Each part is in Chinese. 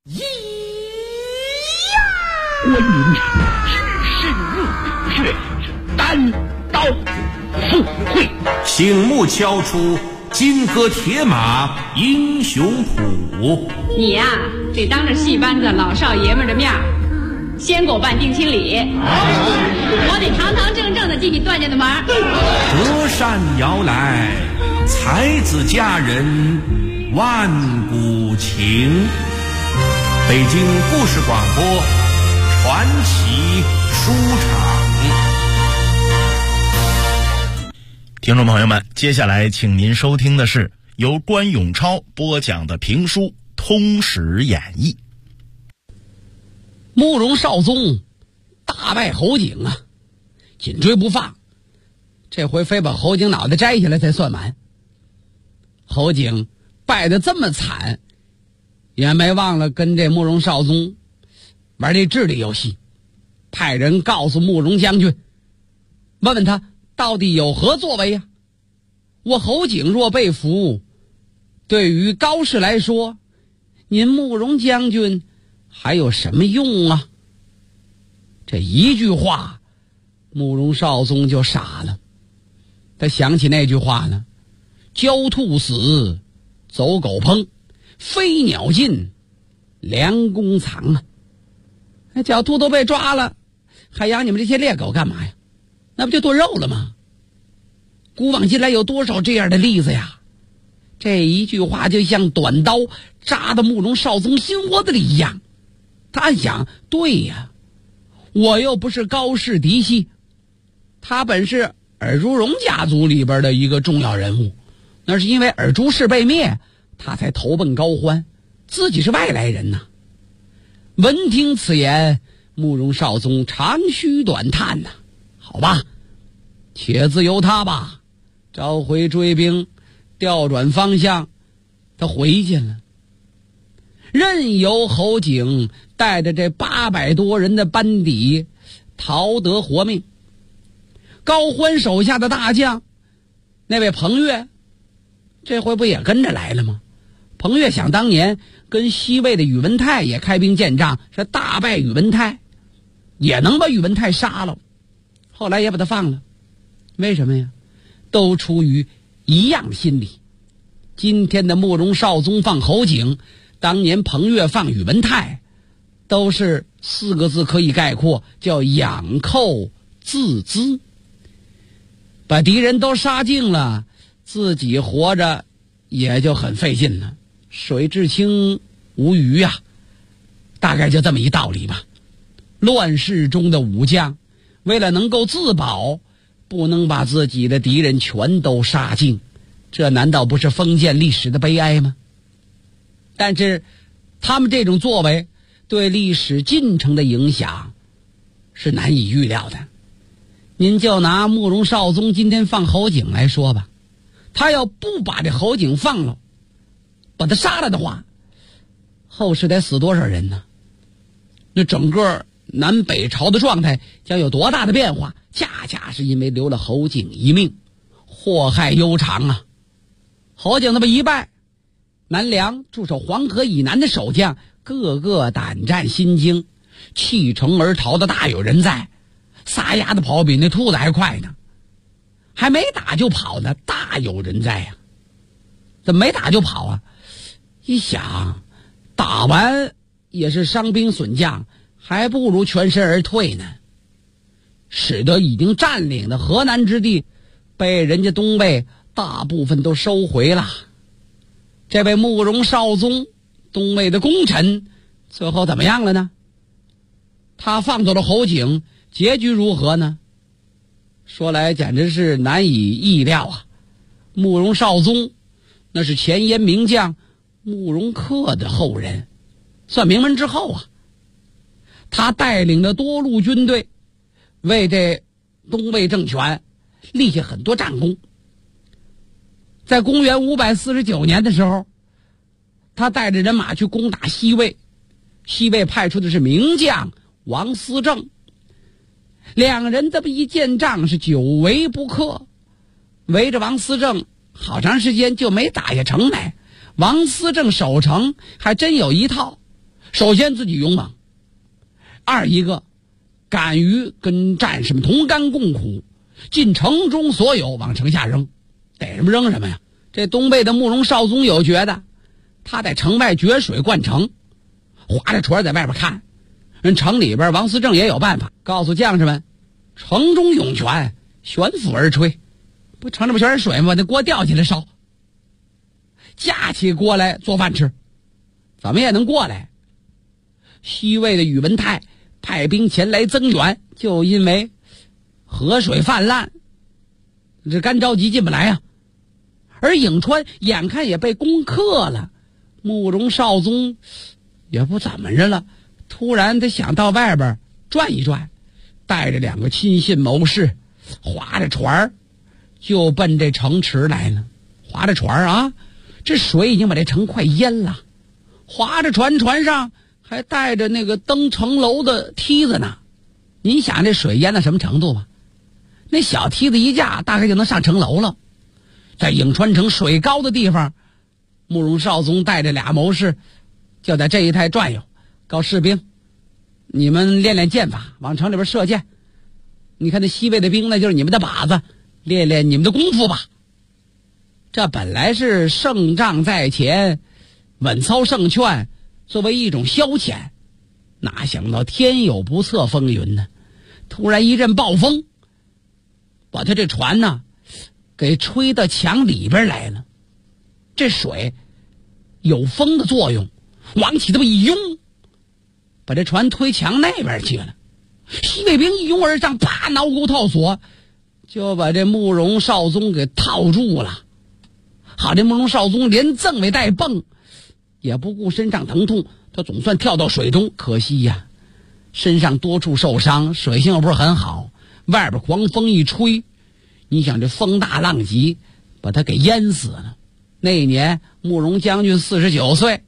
咿呀！观音只身入穴，单刀赴会， 醒目敲出金戈铁马英雄谱。 你呀，得当着戏班子老少爷们的面先给我办定亲礼，我得堂堂正正的进你段家的门。 隔山摇来，才子佳人万古情。北京故事广播传奇书场。 听众朋友们，接下来请您收听的是由关永超播讲的评书《通史演义》。 慕容绍宗大败侯景啊，紧追不放，这回非把侯景脑袋摘下来才算完。侯景败得这么惨，也没忘了跟这慕容绍宗玩这智力游戏，派人告诉慕容将军，问问他到底有何作为呀？我侯景若被俘，对于高氏来说，您慕容将军还有什么用啊？这一句话，慕容绍宗就傻了。他想起那句话呢：焦兔死，走狗烹，飞鸟尽，良弓藏啊！那狡兔都被抓了，还养你们这些猎狗干嘛呀？那不就剁肉了吗？古往今来有多少这样的例子呀？这一句话就像短刀扎到慕容绍宗心窝子里一样。他想，对呀，我又不是高氏嫡系，他本是尔朱荣家族里边的一个重要人物，那是因为尔朱氏被灭，他才投奔高欢，自己是外来人呐。闻听此言，慕容绍宗长吁短叹呐，好吧，且自由他吧，召回追兵，调转方向，他回去了。任由侯景带着这800多人的班底逃得活命。高欢手下的大将那位彭越，这回不也跟着来了吗？彭越想当年跟西魏的宇文泰也开兵见仗，是大败宇文泰，也能把宇文泰杀了，后来也把他放了。为什么呀？都出于一样的心理。今天的慕容绍宗放侯景，当年彭越放宇文泰，都是4个字可以概括，叫养寇自资。把敌人都杀尽了，自己活着也就很费劲了，水至清无鱼啊，大概就这么一道理吧。乱世中的武将，为了能够自保，不能把自己的敌人全都杀尽，这难道不是封建历史的悲哀吗？但是他们这种作为对历史进程的影响是难以预料的。您就拿慕容绍宗今天放侯景来说吧，他要不把这侯景放了，把他杀了的话，后世得死多少人呢？那整个南北朝的状态将有多大的变化？恰恰是因为留了侯景一命，祸害悠长啊。侯景那么一败，南梁驻守黄河以南的守将个个胆战心惊，弃城而逃的大有人在，撒丫子跑比那兔子还快呢，还没打就跑呢，大有人在呀。怎么没打就跑啊？一想，打完也是伤兵损将，还不如全身而退呢，使得已经占领的河南之地被人家东魏大部分都收回了。这位慕容绍宗，东魏的功臣，最后怎么样了呢？他放走了侯景，结局如何呢？说来简直是难以意料啊。慕容绍宗那是前燕名将慕容恪的后人，算名门之后啊。他带领的多路军队，为这东魏政权立下很多战功。在公元549年的时候，他带着人马去攻打西魏，西魏派出的是名将王思政，两人这么一见仗是久围不克，围着王思政好长时间就没打下城来。王思政守城还真有一套， 首先自己勇猛，二一个敢于跟战士们同甘共苦，尽城中所有往城下扔，逮什么扔什么呀。这东北的慕容绍宗有觉得，他在城外决水灌城，划着船在外边看。人城里边王思政也有办法，告诉将士们，城中涌泉，悬浮而吹，不城里边全是水吗？那锅吊起来烧，架起锅来做饭吃，怎么也能过来。西魏的宇文泰派兵前来增援，就因为河水泛滥，这干着急进不来啊。而颍川眼看也被攻克了，慕容绍宗也不怎么着了，突然他想到外边转一转，带着2个亲信谋士，划着船就奔这城池来了。划着船啊，这水已经把这城快淹了，划着船，船上还带着那个登城楼的梯子呢。您想这水淹到什么程度吧？那小梯子一架，大概就能上城楼了。在颍川城水高的地方，慕容绍宗带着2谋士就在这一带转悠，告士兵，你们练练剑法，往城里边射箭。你看那西魏的兵，那就是你们的靶子，练练你们的功夫吧。这本来是胜仗在前，稳操胜券，作为一种消遣，哪想到天有不测风云呢？突然一阵暴风，把他这船呢给吹到墙里边来了。这水有风的作用，往起这么一拥，把这船推墙那边去了。西魏兵一拥而上，啪，挠钩套索，就把这慕容绍宗给套住了。好，这慕容绍宗连赠尾带蹦，也不顾身上疼痛，他总算跳到水中。可惜呀，身上多处受伤，水性又不是很好，外边狂风一吹，你想这风大浪急，把他给淹死了。那一年慕容将军49岁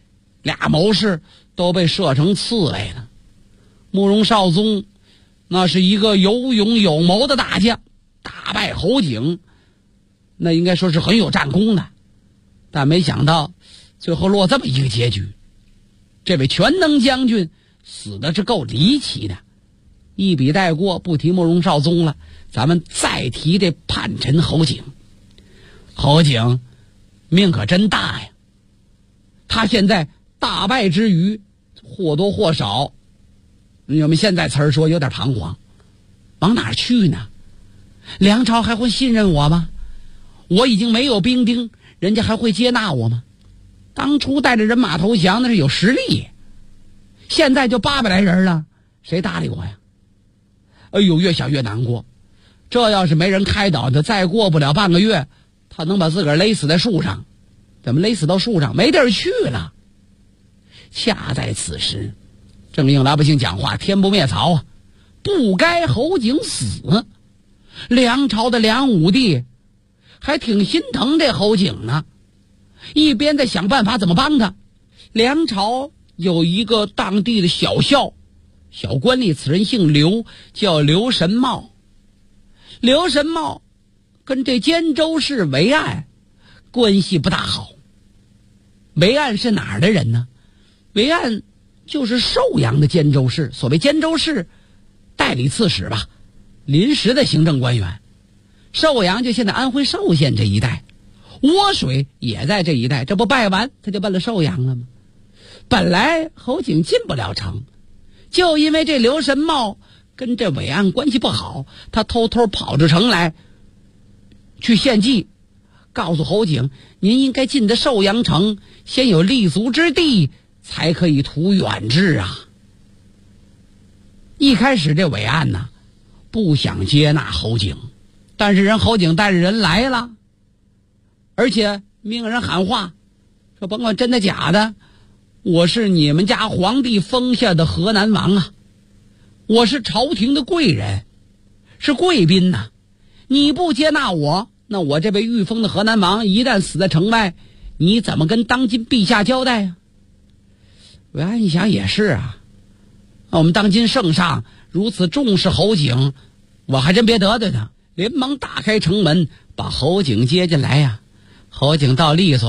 ，2谋士都被射成刺猬了。慕容绍宗那是一个有勇有谋的大将，大败侯景，那应该说是很有战功的，但没想到最后落这么一个结局。这位全能将军死的是够离奇的。一笔带过，不提慕容绍宗了，咱们再提这叛臣侯景。侯景命可真大呀，他现在大败之余，或多或少，我们现在词儿说有点彷徨，往哪儿去呢？梁朝还会信任我吗？我已经没有兵丁，人家还会接纳我吗？当初带着人马投降那是有实力，现在就800来人了，谁搭理我呀？哎呦，越想越难过。这要是没人开导他，再过不了半个月，他能把自个儿勒死在树上。怎么勒死到树上？没地儿去了。恰在此时，正应老百姓讲话，天不灭曹啊，不该侯景死。梁朝的梁武帝还挺心疼这侯景呢，一边在想办法怎么帮他。梁朝有一个当地的小校小官吏，此人姓刘，叫刘神茂。刘神茂跟这监州市韦岸关系不大好。韦岸是哪儿的人呢？韦岸就是寿阳的监州市。所谓监州市，代理刺史吧，临时的行政官员。寿阳就现在安徽寿县这一带，涡水也在这一带，这不拜完他就奔了寿阳了吗？本来侯景进不了城，就因为这刘神茂跟这韦岸关系不好，他偷偷跑至城来去献计，告诉侯景，您应该进的寿阳城，先有立足之地，才可以图远志啊。一开始这韦岸呢不想接纳侯景，但是人侯景带着人来了，而且命人喊话，说甭管真的假的，我是你们家皇帝封下的河南王啊，我是朝廷的贵人，是贵宾呐。你不接纳我，那我这位御封的河南王一旦死在城外，你怎么跟当今陛下交代啊？韦岸一想也是啊，我们当今圣上如此重视侯景，我还真别得罪他，连忙打开城门把侯景接进来呀。侯景到利索，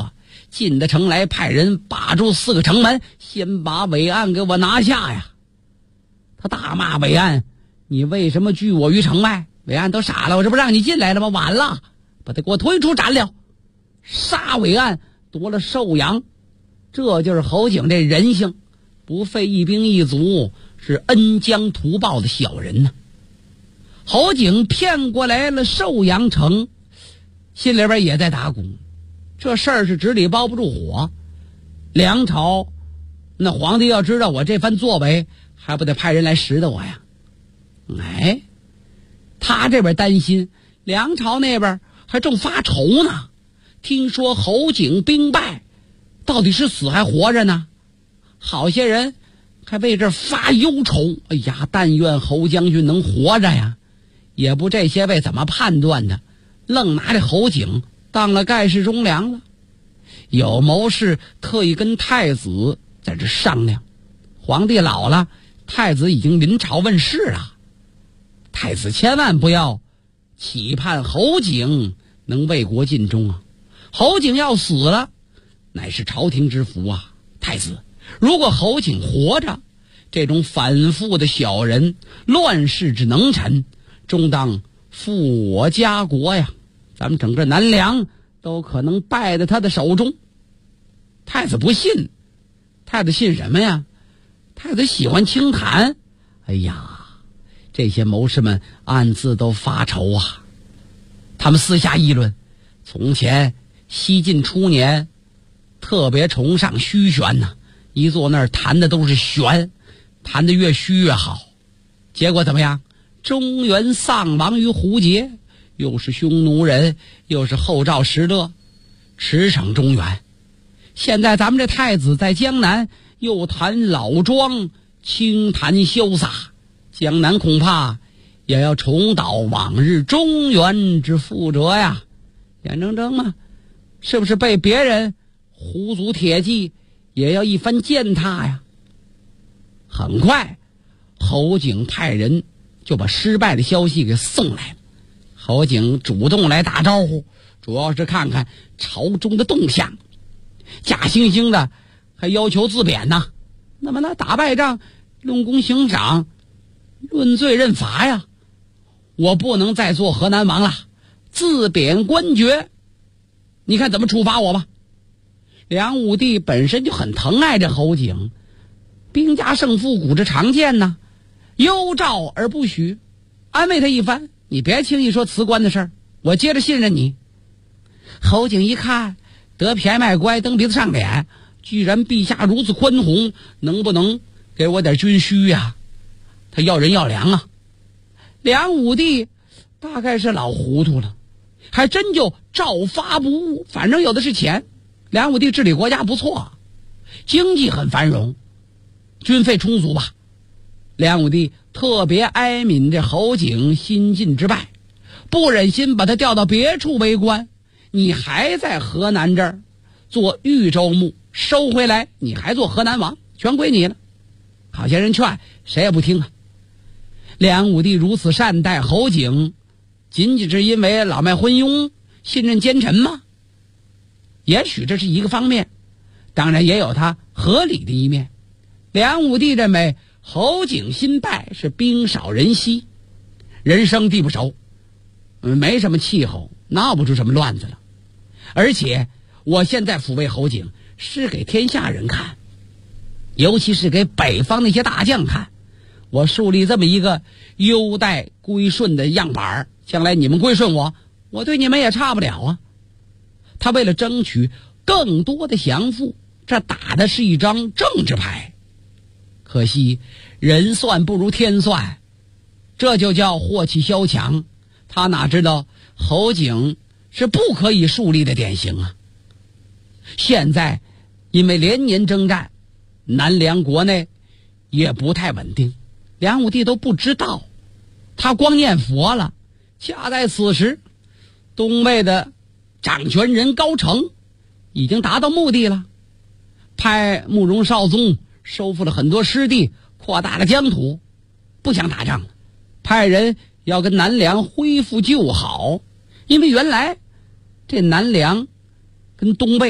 进得城来，派人把住4个城门，先把伟岸给我拿下呀。他大骂伟岸，你为什么拒我于城外？伟岸都傻了，我这不让你进来了吗？晚了，把他给我推出斩了，杀伟岸，夺了寿阳。这就是侯景这人性，不费一兵一卒，是恩将图报的小人呢。侯景骗过来了寿阳城，心里边也在打鼓，这事儿是纸里包不住火。梁朝那皇帝要知道我这番作为，还不得派人来识得我呀？哎，他这边担心，梁朝那边还正发愁呢。听说侯景兵败，到底是死还活着呢？好些人还为这发忧愁。哎呀，但愿侯将军能活着呀！也不这些位怎么判断的，愣拿这侯景当了盖世忠良了。有谋士特意跟太子在这商量，皇帝老了，太子已经临朝问世了，太子千万不要期盼侯景能为国尽忠啊！侯景要死了，乃是朝廷之福啊！太子，如果侯景活着，这种反复的小人，乱世之能臣，终当负我家国呀！咱们整个南梁都可能败在他的手中。太子不信，太子信什么呀？太子喜欢清谈。哎呀，这些谋士们暗自都发愁啊。他们私下议论，从前西晋初年特别崇尚虚玄呐，一坐那儿谈的都是玄，谈的越虚越好。结果怎么样？中原丧亡于胡节，又是匈奴人，又是后赵石勒，驰骋中原。现在咱们这太子在江南，又谈老庄，轻谈潇洒，江南恐怕也要重蹈往日中原之覆辙呀！眼睁睁嘛，是不是被别人胡足铁骑，也要一番践踏呀？很快，侯景派人就把失败的消息给送来了。侯景主动来打招呼，主要是看看朝中的动向，假惺惺的还要求自贬呢。那么那打败仗，论功行赏，论罪认罚呀！我不能再做河南王了，自贬官爵，你看怎么处罚我吧。梁武帝本身就很疼爱这侯景，兵家胜负古之常见呢，忧诏而不许，安慰他一番，你别轻易说辞官的事儿，我接着信任你。侯景一看得便宜卖乖，蹬鼻子上脸，居然陛下如此宽宏，能不能给我点军需呀？他要人要粮啊。梁武帝大概是老糊涂了，还真就照发不误，反正有的是钱。梁武帝治理国家不错，经济很繁荣，军费充足吧。梁武帝特别哀悯这侯景新晋之败，不忍心把他调到别处为官，你还在河南这儿做豫州牧，收回来你还做河南王，全归你了。好些人劝，谁也不听啊。梁武帝如此善待侯景，仅仅是因为老迈昏庸，信任奸臣吗？也许这是一个方面，当然也有他合理的一面。梁武帝认为侯景新败是兵少人稀，人生地不熟，没什么气候，闹不出什么乱子了。而且我现在抚慰侯景是给天下人看，尤其是给北方那些大将看，我树立这么一个优待归顺的样板，将来你们归顺我，我对你们也差不了啊。他为了争取更多的降附，这打的是一张政治牌。可惜人算不如天算，这就叫祸气萧墙。他哪知道侯景是不可以树立的典型啊。现在因为连年征战，南梁国内也不太稳定，梁武帝都不知道，他光念佛了。恰在此时，东魏的掌权人高澄已经达到目的了，派慕容绍宗收复了很多失地，扩大了疆土，不想打仗了，派人要跟南梁恢复旧好。因为原来这南梁跟东魏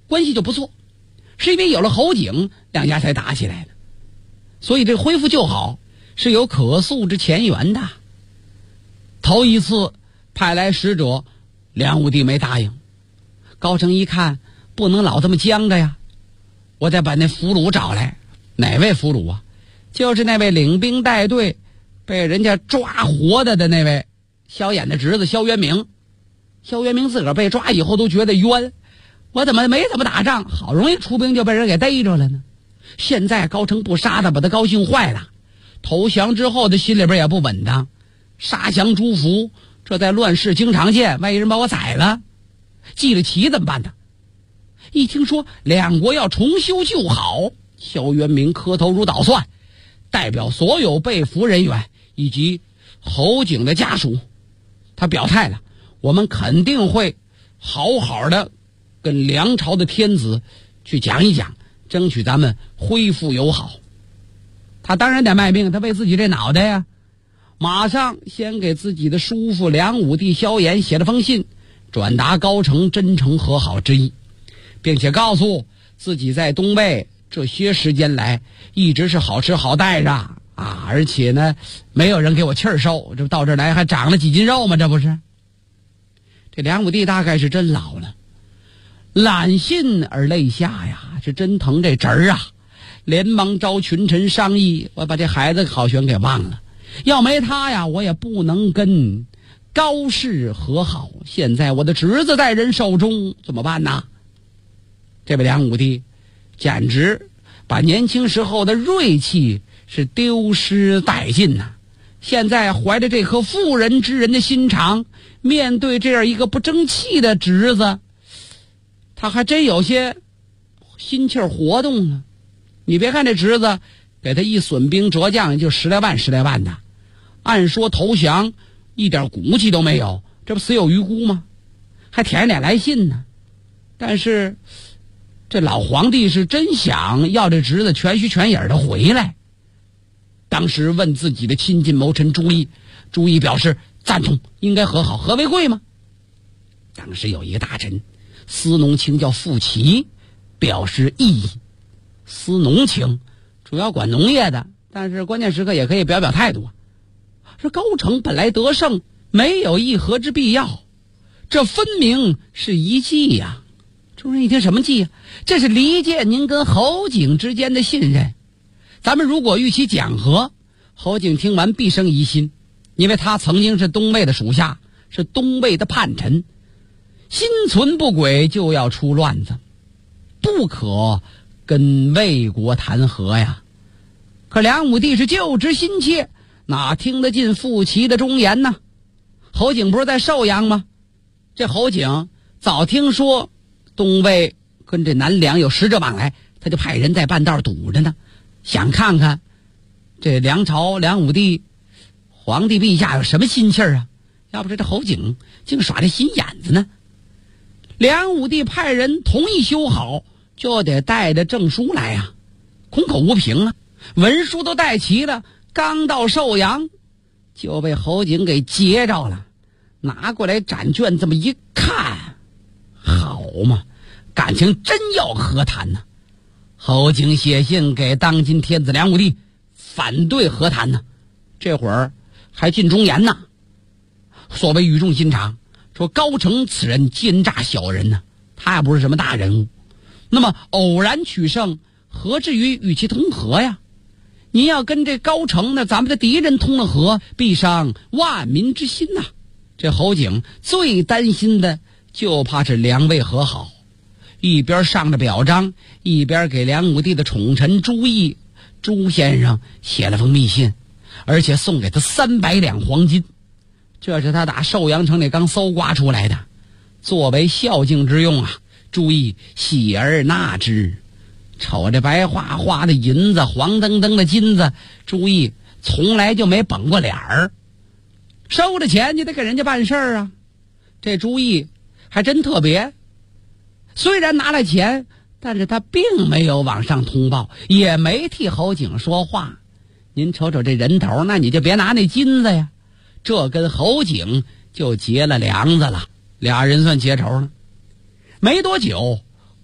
关系就不错，是因为有了侯景，两家才打起来的。所以这恢复旧好是有可溯之前缘的。头一次派来使者，梁武帝没答应。高澄一看不能老这么僵着呀，我得把那俘虏找来。哪位俘虏啊？就是那位领兵带队被人家抓活的那位萧衍的侄子萧渊明。萧渊明自个儿被抓以后都觉得冤，我怎么没怎么打仗，好容易出兵就被人给逮着了呢？现在高澄不杀他，把他高兴坏了。投降之后的心里边也不稳当，杀降诛伏，这在乱世经常见，万一人把我宰了，记了棋怎么办呢？一听说两国要重修旧好，萧渊明磕头如捣蒜，代表所有被俘人员以及侯景的家属，他表态了，我们肯定会好好的跟梁朝的天子去讲一讲，争取咱们恢复友好。他当然得卖命，他为自己这脑袋呀，马上先给自己的叔父梁武帝萧衍写了封信，转达高澄真诚和好之意，并且告诉自己在东魏这些时间来一直是好吃好待着啊，而且呢没有人给我气儿受，这到这儿来还长了几斤肉吗？这不是？这梁武帝大概是真老了，览信而泪下呀，是真疼这侄儿啊，连忙召群臣商议，我把这孩子好悬给忘了，要没他呀，我也不能跟高氏和好，现在我的侄子在人手中，怎么办呢？这位梁武帝简直把年轻时候的锐气是丢失殆尽呐！现在怀着这颗妇人之仁的心肠，面对这样一个不争气的侄子，他还真有些心气儿活动呢。你别看这侄子给他一损兵折将也就10来万的，按说投降一点骨气都没有，这不死有余辜吗？还舔着脸来信呢。但是这老皇帝是真想要这侄子全虚全影的回来。当时问自己的亲近谋臣朱毅，朱毅表示赞同，应该和好，和为贵吗？当时有一个大臣司农卿叫傅齐，表示异议。司农卿主要管农业的，但是关键时刻也可以表表态度。说高澄本来得胜，没有议和之必要，这分明是一计呀。众人一听，什么计呀？这是离间您跟侯景之间的信任。咱们如果与其讲和，侯景听完必生疑心，因为他曾经是东魏的属下，是东魏的叛臣，心存不轨，就要出乱子，不可跟魏国谈和呀。可梁武帝是旧职心切，哪听得进傅齐的忠言呢？侯景不是在寿阳吗？这侯景早听说东魏跟这南梁有使者往来，他就派人在半道堵着呢，想看看这梁朝梁武帝皇帝陛下有什么心气儿啊？要不这侯景竟耍这心眼子呢？梁武帝派人同意修好，就得带着证书来啊，空口无凭啊，文书都带齐了，刚到寿阳就被侯景给截着了，拿过来展卷这么一看，好嘛，感情真要和谈呢。侯景写信给当今天子梁武帝，反对和谈呢，这会儿还进忠言呢。所谓语重心长，说高澄此人奸诈小人呢，他也不是什么大人物，那么偶然取胜，何至于与其通和呀？您要跟这高澄呢，咱们的敌人通了和，必伤万民之心呐。这侯景最担心的就怕是梁魏和好，一边上着表彰，一边给梁武帝的宠臣朱毅朱先生写了封密信，而且送给他300两黄金，这是他打寿阳城里刚搜刮出来的，作为孝敬之用啊。朱毅喜而纳之，瞅着白花花的银子，黄澄澄的金子，朱毅从来就没绷过脸儿。收了钱就得给人家办事儿啊，这朱毅还真特别，虽然拿了钱，但是他并没有往上通报，也没替侯景说话。您瞅瞅这人头，那你就别拿那金子呀，这跟侯景就结了梁子了，俩人算结仇了。没多久，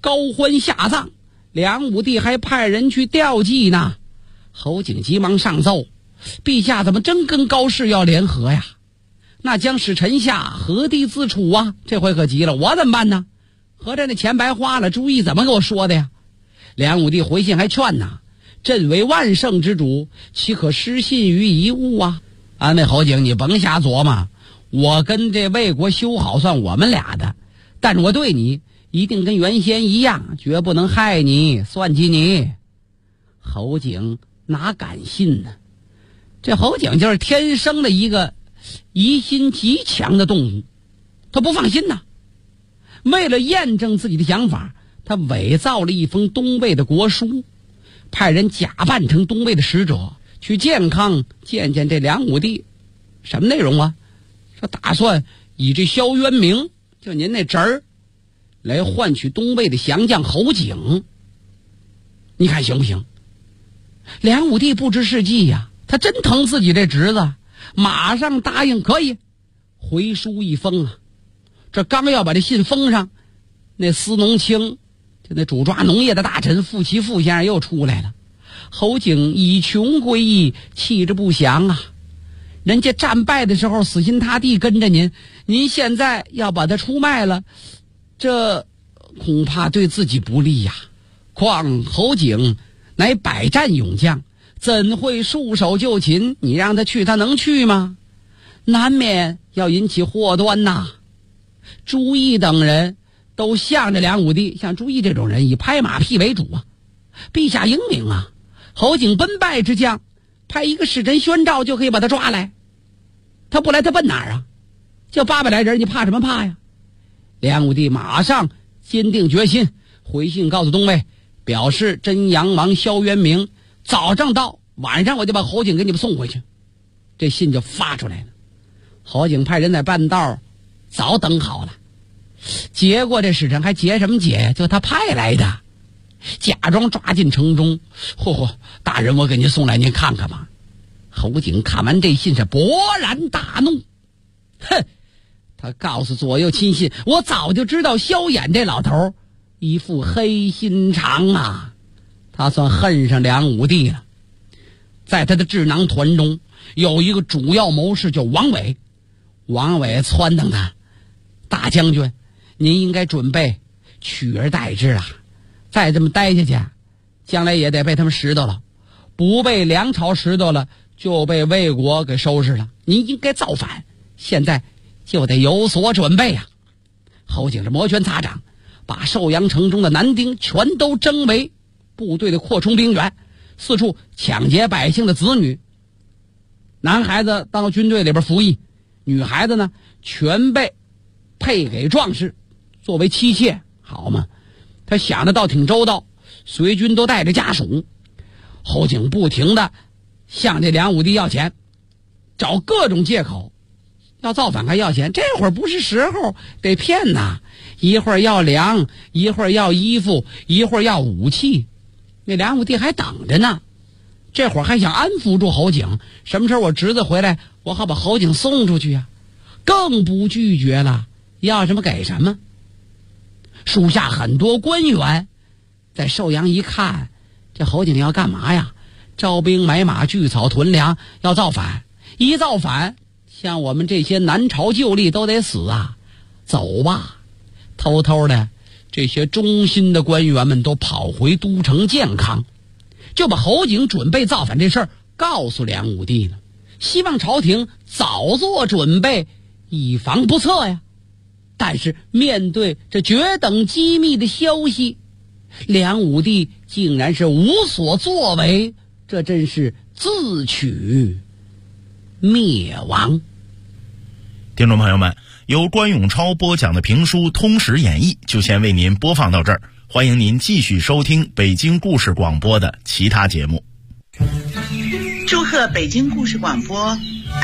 高欢下葬，梁武帝还派人去吊祭呢。侯景急忙上奏，陛下怎么真跟高氏要联合呀？那将使臣下何地自处啊？这回可急了，我怎么办呢？合着那钱白花了，朱毅怎么给我说的呀？梁武帝回信还劝呐，朕为万圣之主，岂可失信于一物啊？安慰侯景，你甭瞎琢磨，我跟这魏国修好算我们俩的，但是我对你一定跟原先一样，绝不能害你算计你。侯景哪敢信呢？这侯景就是天生的一个疑心极强的动物，他不放心呐。为了验证自己的想法，他伪造了一封东魏的国书，派人假扮成东魏的使者去健康见见这梁武帝。什么内容啊？说打算以这萧渊明，就您那侄儿，来换取东魏的降将侯景。你看行不行？梁武帝不知是计呀，他真疼自己这侄子，马上答应可以。回书一封啊，这刚要把这信封上，那司农卿，就那主抓农业的大臣傅其富先生又出来了。侯景以穷归义，气之不降啊！人家战败的时候死心塌地跟着您，您现在要把他出卖了，这恐怕对自己不利呀。况侯景乃百战勇将，怎会束手就擒？你让他去，他能去吗？难免要引起祸端呐。朱毅等人都向着梁武帝，像朱毅这种人以拍马屁为主啊。陛下英明啊，侯景奔败之将，派一个使臣宣诏就可以把他抓来。他不来他奔哪儿啊？就800来人，你怕什么怕呀？梁武帝马上坚定决心，回信告诉东魏，表示真阳王萧渊明早上到，晚上我就把侯景给你们送回去。这信就发出来了。侯景派人在半道早等好了，结果这使臣还结什么结呀？就他派来的，假装抓进城中。大人，我给您送来，您看看吧。侯景看完这信是勃然大怒，哼！他告诉左右亲信，我早就知道萧衍这老头一副黑心肠啊，他算恨上梁武帝了。在他的智囊团中有一个主要谋士叫王伟，王伟撺掇他，大将军，您应该准备取而代之了，再这么待下去，将来也得被他们拾到了，不被梁朝拾到了，就被魏国给收拾了。您应该造反，现在就得有所准备啊。侯景是摩拳擦掌，把寿阳城中的男丁全都征为部队的扩充兵员，四处抢劫百姓的子女。男孩子到军队里边服役，女孩子呢全被配给壮士作为妻妾。好嘛，他想的倒挺周到，随军都带着家属。侯景不停的向这梁武帝要钱，找各种借口，要造反还要钱，这会儿不是时候，得骗呐。一会儿要粮，一会儿要衣服，一会儿要武器。那梁武帝还等着呢，这会儿还想安抚住侯景，什么时候我侄子回来，我好把侯景送出去呀。更不拒绝了，要什么给什么。属下很多官员在寿阳一看，这侯景要干嘛呀？招兵买马，聚草屯粮，要造反。一造反，像我们这些南朝旧吏都得死啊！走吧。偷偷的，这些忠心的官员们都跑回都城健康，就把侯景准备造反这事儿告诉梁武帝了，希望朝廷早做准备，以防不测呀。但是面对这绝等机密的消息，梁武帝竟然是无所作为，这真是自取灭亡。 听众朋友们，由关永超播讲的评书《通史演义》就先为您播放到这儿，欢迎您继续收听北京故事广播的其他节目。 祝贺北京故事广播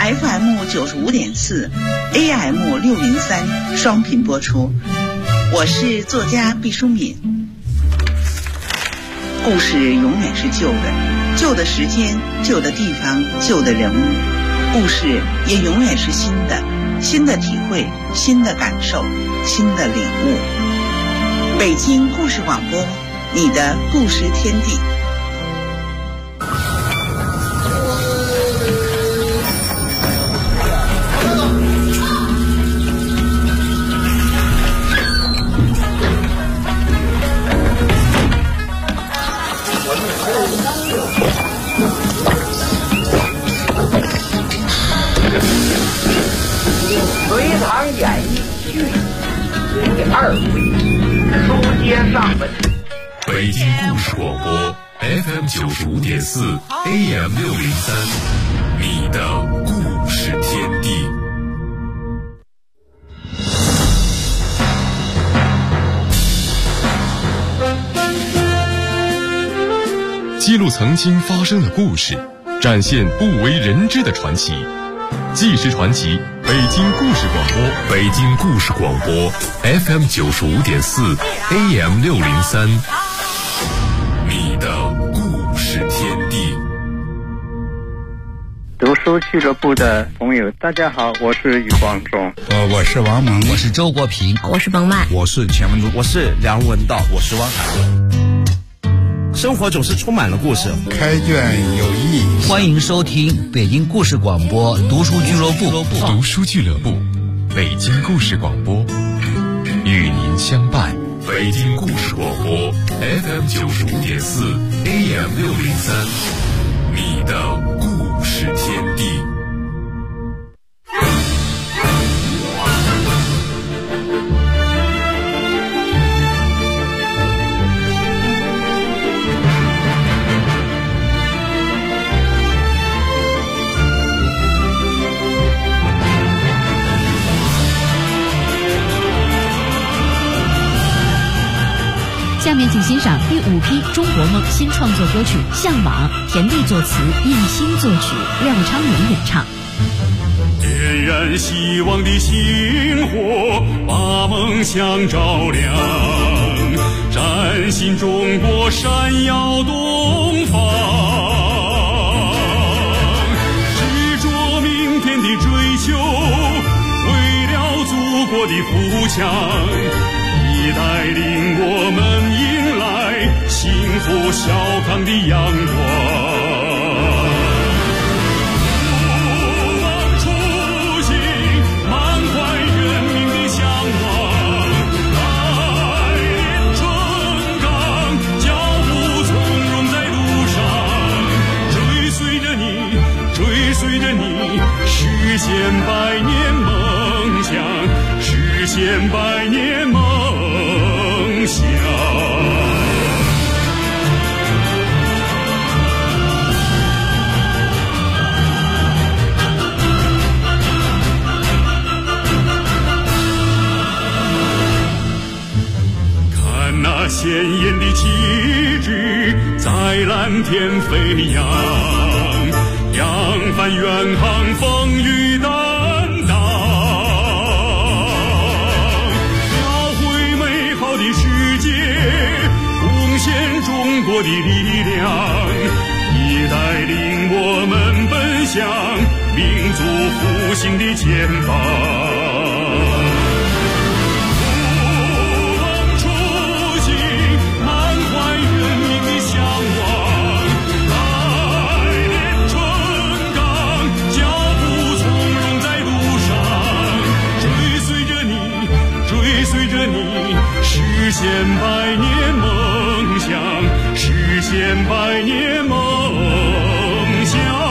FM 95.4 AM 603双频播出，我是作家毕淑敏。故事永远是旧的，旧的时间，旧的地方，旧的人物，故事也永远是新的，新的体会，新的感受，新的领悟。 北京故事广播，你的故事天地。 隋唐演义续第2回，书接上文。 北京故事广播 FM 95.4 AM 603，你的故事天地。记录曾经发生的故事，展现不为人知的传奇。纪实传奇，北京故事广播，北京故事广播 FM 95.4 AM 603，你的故事天地。 读书俱乐部的朋友，大家好，我是余光中， 我是王蒙， 我是周国平， 我是冯曼， 我是钱文忠，我是梁文道，我是汪海。生活总是充满了故事， 开卷有益。 欢迎收听北京故事广播读书俱乐部。 读书俱乐部，北京故事广播，与您相伴。北京故事广播 FM 95.4 AM 603，你的故事天地。 下面请欣赏第5批中国梦新创作歌曲《向往》，田地作词，叶欣作曲，廖昌永演唱。 点燃希望的星火，把梦想照亮，崭新中国闪耀东方，执着明天的追求，为了祖国的富强，已带领我们迎来幸福小康的阳光。不忘初心，满怀人民的向往，来年春岗，脚步从容在路上，追随着你，追随着你，实现百年梦想，实现百年梦想。看那鲜艳的旗帜在蓝天飞扬，扬帆远航，风雨担当，描绘美好的世界，贡献中国的力量，已带领我们奔向民族复兴的前方。实现百年梦想，实现百年梦想。